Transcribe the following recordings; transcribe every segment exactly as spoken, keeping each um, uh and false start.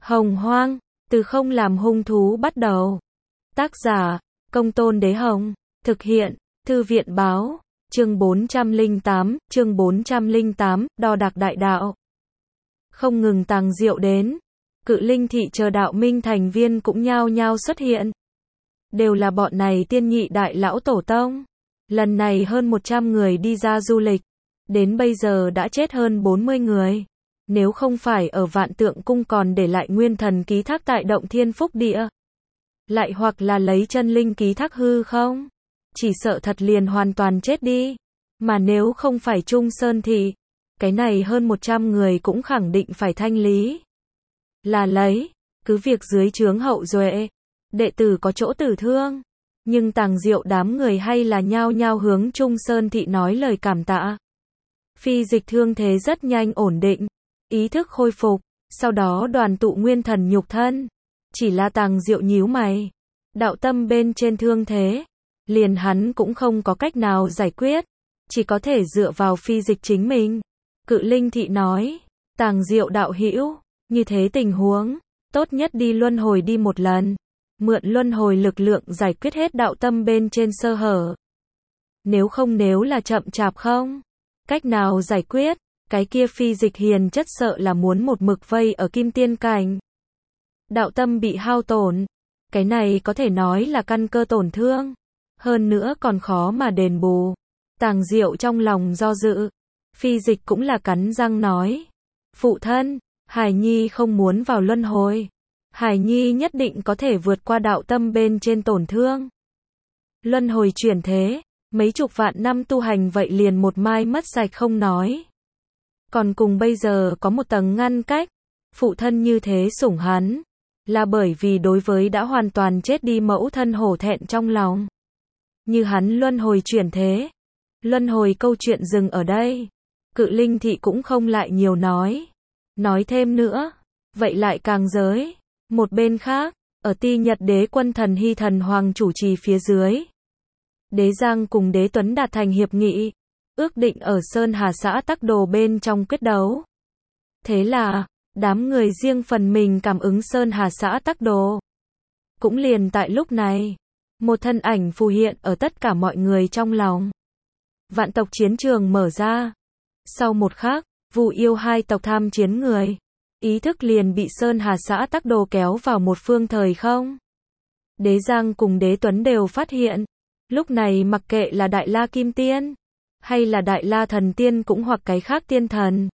Hồng Hoang, từ không làm hung thú bắt đầu. Tác giả, Công Tôn Đế Hồng. Thực hiện, Thư viện Báo. Chương bốn trăm lẻ tám, chương bốn trăm lẻ tám, đo đạc đại đạo. Không ngừng tàng diệu đến, Cự Linh thị chờ đạo minh thành viên cũng nhao nhao xuất hiện. Đều là bọn này tiên nhị đại lão tổ tông. Lần này hơn một trăm người đi ra du lịch. Đến bây giờ đã chết hơn bốn mươi người. Nếu không phải ở Vạn Tượng Cung còn để lại nguyên thần ký thác tại động thiên phúc địa. Lại hoặc là lấy chân linh ký thác hư không? Chỉ sợ thật liền hoàn toàn chết đi. Mà nếu không phải Trung Sơn thì, cái này hơn một trăm người cũng khẳng định phải thanh lý. Là lấy, cứ việc dưới trướng hậu duệ, đệ tử có chỗ tử thương. Nhưng tàng diệu đám người hay là nhao nhao hướng Trung Sơn thị nói lời cảm tạ. Phi dịch thương thế rất nhanh ổn định, ý thức khôi phục, sau đó đoàn tụ nguyên thần nhục thân. Chỉ là tàng diệu nhíu mày, đạo tâm bên trên thương thế, liền hắn cũng không có cách nào giải quyết, chỉ có thể dựa vào phi dịch chính mình. Cự Linh thị nói, tàng diệu đạo hữu, như thế tình huống, tốt nhất đi luân hồi đi một lần, mượn luân hồi lực lượng giải quyết hết đạo tâm bên trên sơ hở. Nếu không nếu là chậm chạp không cách nào giải quyết, cái kia phi dịch hiền chất sợ là muốn một mực vây ở kim tiên cảnh. Đạo tâm bị hao tổn, cái này có thể nói là căn cơ tổn thương, hơn nữa còn khó mà đền bù. Tàng diệu trong lòng do dự, phi dịch cũng là cắn răng nói, phụ thân, Hải Nhi không muốn vào luân hồi, Hải Nhi nhất định có thể vượt qua đạo tâm bên trên tổn thương. Luân hồi chuyển thế, mấy chục vạn năm tu hành vậy liền một mai mất sạch không nói. Còn cùng bây giờ có một tầng ngăn cách, phụ thân như thế sủng hắn, là bởi vì đối với đã hoàn toàn chết đi mẫu thân hổ thẹn trong lòng. Như hắn luân hồi chuyển thế, luân hồi câu chuyện dừng ở đây. Cự Linh thị cũng không lại nhiều nói. Nói thêm nữa, vậy lại càng giới. Một bên khác, ở Ti Nhật Đế quân thần hy thần hoàng chủ trì phía dưới, Đế Giang cùng Đế Tuấn đạt thành hiệp nghị, ước định ở Sơn Hà xã Tắc Đồ bên trong quyết đấu. Thế là, đám người riêng phần mình cảm ứng Sơn Hà xã Tắc Đồ. Cũng liền tại lúc này, một thân ảnh phù hiện ở tất cả mọi người trong lòng. Vạn tộc chiến trường mở ra. Sau một khắc, Vu Yêu hai tộc tham chiến người, ý thức liền bị Sơn Hà xã Tắc Đồ kéo vào một phương thời không. Đế Giang cùng Đế Tuấn đều phát hiện, lúc này mặc kệ là Đại La Kim Tiên, hay là Đại La Thần Tiên cũng hoặc cái khác tiên thần,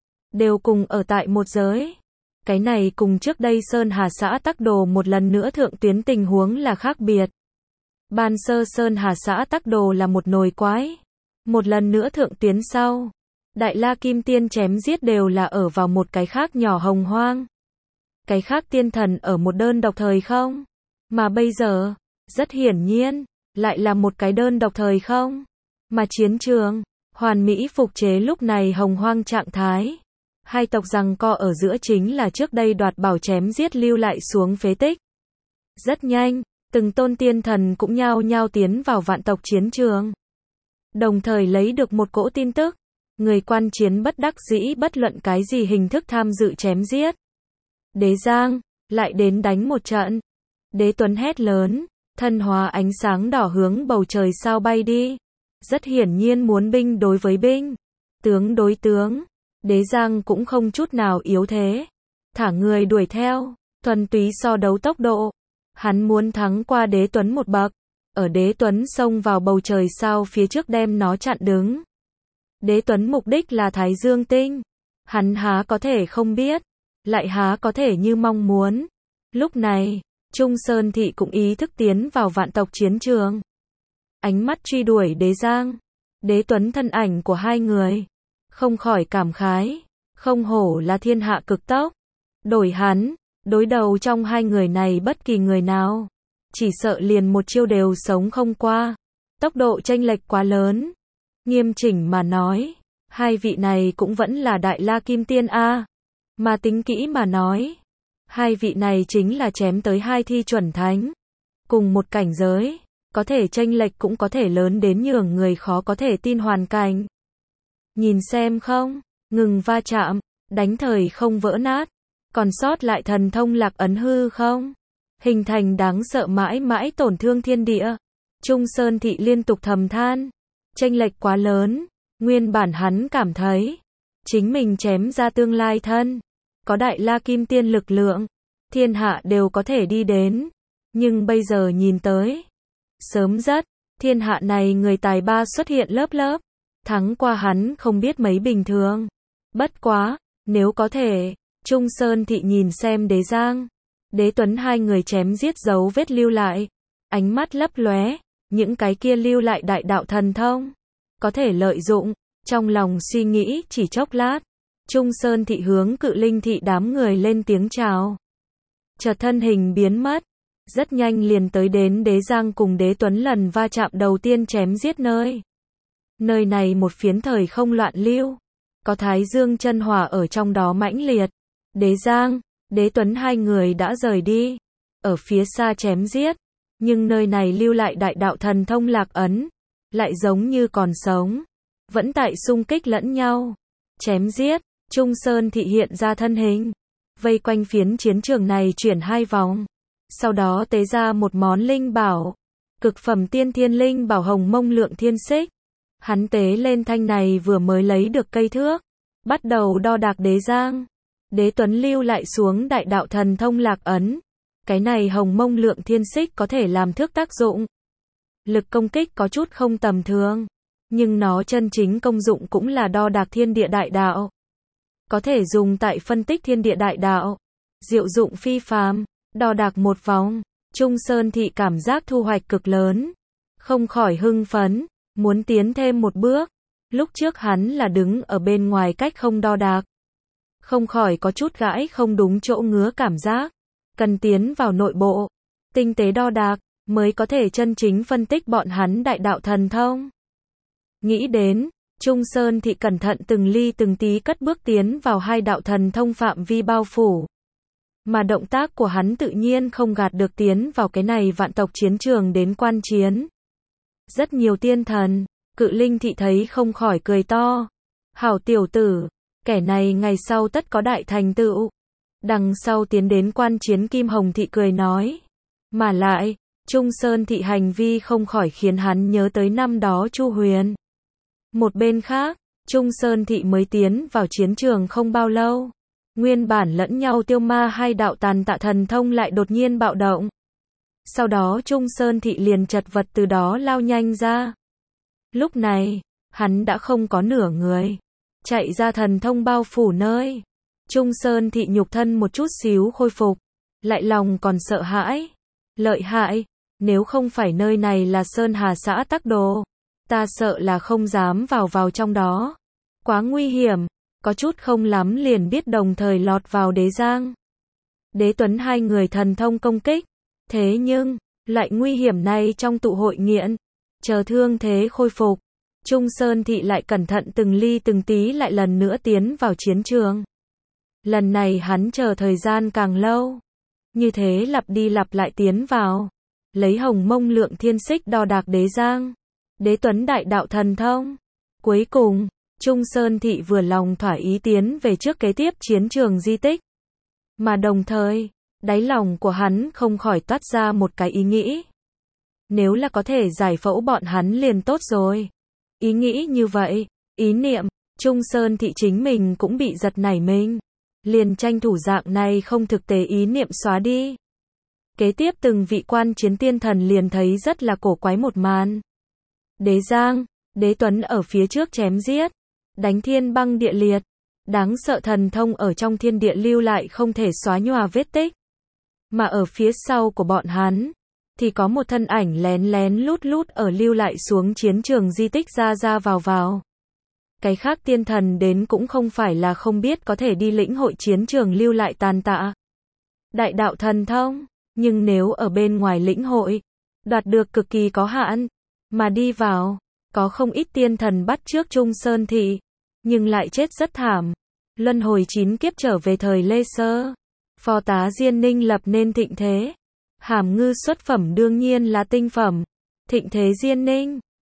đều cùng ở tại một giới. Cái này cùng trước đây Sơn Hà xã Tắc Đồ một lần nữa thượng tuyến tình huống là khác biệt. Ban sơ Sơn Hà xã Tắc Đồ là một nồi quái. Một lần nữa thượng tuyến sau, Đại La Kim Tiên chém giết đều là ở vào một cái khác nhỏ hồng hoang. Cái khác tiên thần ở một đơn độc thời không. Mà bây giờ, rất hiển nhiên, lại là một cái đơn độc thời không. Mà chiến trường, hoàn mỹ phục chế lúc này hồng hoang trạng thái. Hai tộc giằng co ở giữa chính là trước đây đoạt bảo chém giết lưu lại xuống phế tích. Rất nhanh, từng tôn tiên thần cũng nhao nhao tiến vào vạn tộc chiến trường. Đồng thời lấy được một cỗ tin tức, người quan chiến bất đắc dĩ bất luận cái gì hình thức tham dự chém giết. Đế Giang, lại đến đánh một trận. Đế Tuấn hét lớn, thân hóa ánh sáng đỏ hướng bầu trời sao bay đi. Rất hiển nhiên muốn binh đối với binh, tướng đối tướng. Đế Giang cũng không chút nào yếu thế, thả người đuổi theo, thuần túy so đấu tốc độ. Hắn muốn thắng qua Đế Tuấn một bậc. Ở Đế Tuấn xông vào bầu trời sao phía trước đem nó chặn đứng. Đế Tuấn mục đích là Thái Dương Tinh. Hắn há có thể không biết, lại há có thể như mong muốn. Lúc này, Trung Sơn thị cũng ý thức tiến vào vạn tộc chiến trường. Ánh mắt truy đuổi Đế Giang, Đế Tuấn thân ảnh của hai người, không khỏi cảm khái, không hổ là thiên hạ cực tốc. Đổi hắn, đối đầu trong hai người này bất kỳ người nào, chỉ sợ liền một chiêu đều sống không qua. Tốc độ chênh lệch quá lớn. Nghiêm chỉnh mà nói, hai vị này cũng vẫn là Đại La Kim Tiên A. Mà tính kỹ mà nói, hai vị này chính là chém tới hai thi chuẩn thánh. Cùng một cảnh giới, có thể chênh lệch cũng có thể lớn đến nhường người khó có thể tin hoàn cảnh. Nhìn xem không, ngừng va chạm, đánh thời không vỡ nát. còn sót lại thần thông lạc ấn hư không? Hình thành đáng sợ mãi mãi tổn thương thiên địa. Trung Sơn Thị liên tục thầm than, chênh lệch quá lớn, nguyên bản hắn cảm thấy, chính mình chém ra tương lai thân, có đại la kim tiên lực lượng, thiên hạ đều có thể đi đến, nhưng bây giờ nhìn tới, sớm rất, thiên hạ này người tài ba xuất hiện lớp lớp, thắng qua hắn không biết mấy bình thường. Bất quá, nếu có thể, Trung Sơn Thị nhìn xem Đế Giang, Đế Tuấn hai người chém giết dấu vết lưu lại, ánh mắt lấp lóe, những cái kia lưu lại đại đạo thần thông, có thể lợi dụng, trong lòng suy nghĩ chỉ chốc lát, Trung Sơn Thị hướng Cự Linh Thị đám người lên tiếng chào. Chợt thân hình biến mất, rất nhanh liền tới đến Đế Giang cùng Đế Tuấn lần va chạm đầu tiên chém giết nơi. Nơi này một phiến thời không loạn lưu, có Thái Dương chân hỏa ở trong đó mãnh liệt. Đế Giang, Đế Tuấn hai người đã rời đi, ở phía xa chém giết, nhưng nơi này lưu lại đại đạo thần thông lạc ấn, lại giống như còn sống, vẫn tại xung kích lẫn nhau. Chém giết, Trung Sơn Thị hiện ra thân hình, vây quanh phiến chiến trường này chuyển hai vòng, sau đó tế ra một món linh bảo, cực phẩm tiên thiên linh bảo hồng mông lượng thiên xích. Hắn tế lên thanh này vừa mới lấy được cây thước, bắt đầu đo đạc Đế Giang. Đế Tuấn lưu lại xuống đại đạo thần thông lạc ấn. Cái này hồng mông lượng thiên xích có thể làm thước tác dụng. Lực công kích có chút không tầm thường, nhưng nó chân chính công dụng cũng là đo đạc thiên địa đại đạo. Có thể dùng tại phân tích thiên địa đại đạo. Diệu dụng phi phàm, đo đạc một vòng, Trung Sơn Thị cảm giác thu hoạch cực lớn. Không khỏi hưng phấn, muốn tiến thêm một bước. Lúc trước hắn là đứng ở bên ngoài cách không đo đạc. Không khỏi có chút gãi không đúng chỗ ngứa cảm giác. Cần tiến vào nội bộ, tinh tế đo đạc, mới có thể chân chính phân tích bọn hắn đại đạo thần thông. Nghĩ đến, Trung Sơn Thị cẩn thận từng ly từng tí cất bước tiến vào hai đạo thần thông phạm vi bao phủ. Mà động tác của hắn tự nhiên không gạt được tiến vào cái này vạn tộc chiến trường đến quan chiến. Rất nhiều tiên thần, Cự Linh Thị thấy không khỏi cười to. Hảo tiểu tử, kẻ này ngày sau tất có đại thành tựu. Đằng sau tiến đến quan chiến Kim Hồng Thị cười nói. Mà lại, Trung Sơn Thị hành vi không khỏi khiến hắn nhớ tới năm đó Chu Huyền. Một bên khác, Trung Sơn Thị mới tiến vào chiến trường không bao lâu. Nguyên bản lẫn nhau tiêu ma hai đạo tàn tạ thần thông lại đột nhiên bạo động. Sau đó Trung Sơn Thị liền chật vật từ đó lao nhanh ra. Lúc này, hắn đã không có nửa người. Chạy ra thần thông bao phủ nơi. Trung Sơn Thị nhục thân một chút xíu khôi phục. Lại lòng còn sợ hãi. Lợi hại, nếu không phải nơi này là Sơn Hà xã Tắc Đồ, ta sợ là không dám vào vào trong đó. Quá nguy hiểm, có chút không lắm liền biết đồng thời lọt vào Đế Giang. Đế Tuấn hai người thần thông công kích. Thế nhưng, loại nguy hiểm này trong tụ hội nghiện, chờ thương thế khôi phục, Trung Sơn Thị lại cẩn thận từng ly từng tí lại lần nữa tiến vào chiến trường. Lần này hắn chờ thời gian càng lâu. Như thế lặp đi lặp lại tiến vào. Lấy hồng mông lượng thiên xích đo đạc Đế Giang. Đế Tuấn đại đạo thần thông. Cuối cùng, Trung Sơn Thị vừa lòng thỏa ý tiến về trước kế tiếp chiến trường di tích. Mà đồng thời, đáy lòng của hắn không khỏi toát ra một cái ý nghĩ. Nếu là có thể giải phẫu bọn hắn liền tốt rồi. Ý nghĩ như vậy, ý niệm, Trung Sơn Thị chính mình cũng bị giật nảy mình. Liền tranh thủ dạng này không thực tế ý niệm xóa đi. Kế tiếp từng vị quan chiến tiên thần liền thấy rất là cổ quái một màn. Đế Giang, Đế Tuấn ở phía trước chém giết, đánh thiên băng địa liệt. Đáng sợ thần thông ở trong thiên địa lưu lại không thể xóa nhòa vết tích. Mà ở phía sau của bọn hắn, thì có một thân ảnh lén lén lút lút ở lưu lại xuống chiến trường di tích ra ra vào vào. Cái khác tiên thần đến cũng không phải là không biết có thể đi lĩnh hội chiến trường lưu lại tàn tạ. Đại đạo thần thông, nhưng nếu ở bên ngoài lĩnh hội, đoạt được cực kỳ có hạn, mà đi vào, có không ít tiên thần bắt trước Trung Sơn Thị, nhưng lại chết rất thảm. Luân hồi chín kiếp trở về thời Lê Sơ, phò tá Diên Ninh lập nên thịnh thế. Hàm ngư xuất phẩm đương nhiên là tinh phẩm. Thịnh thế Diên Ninh,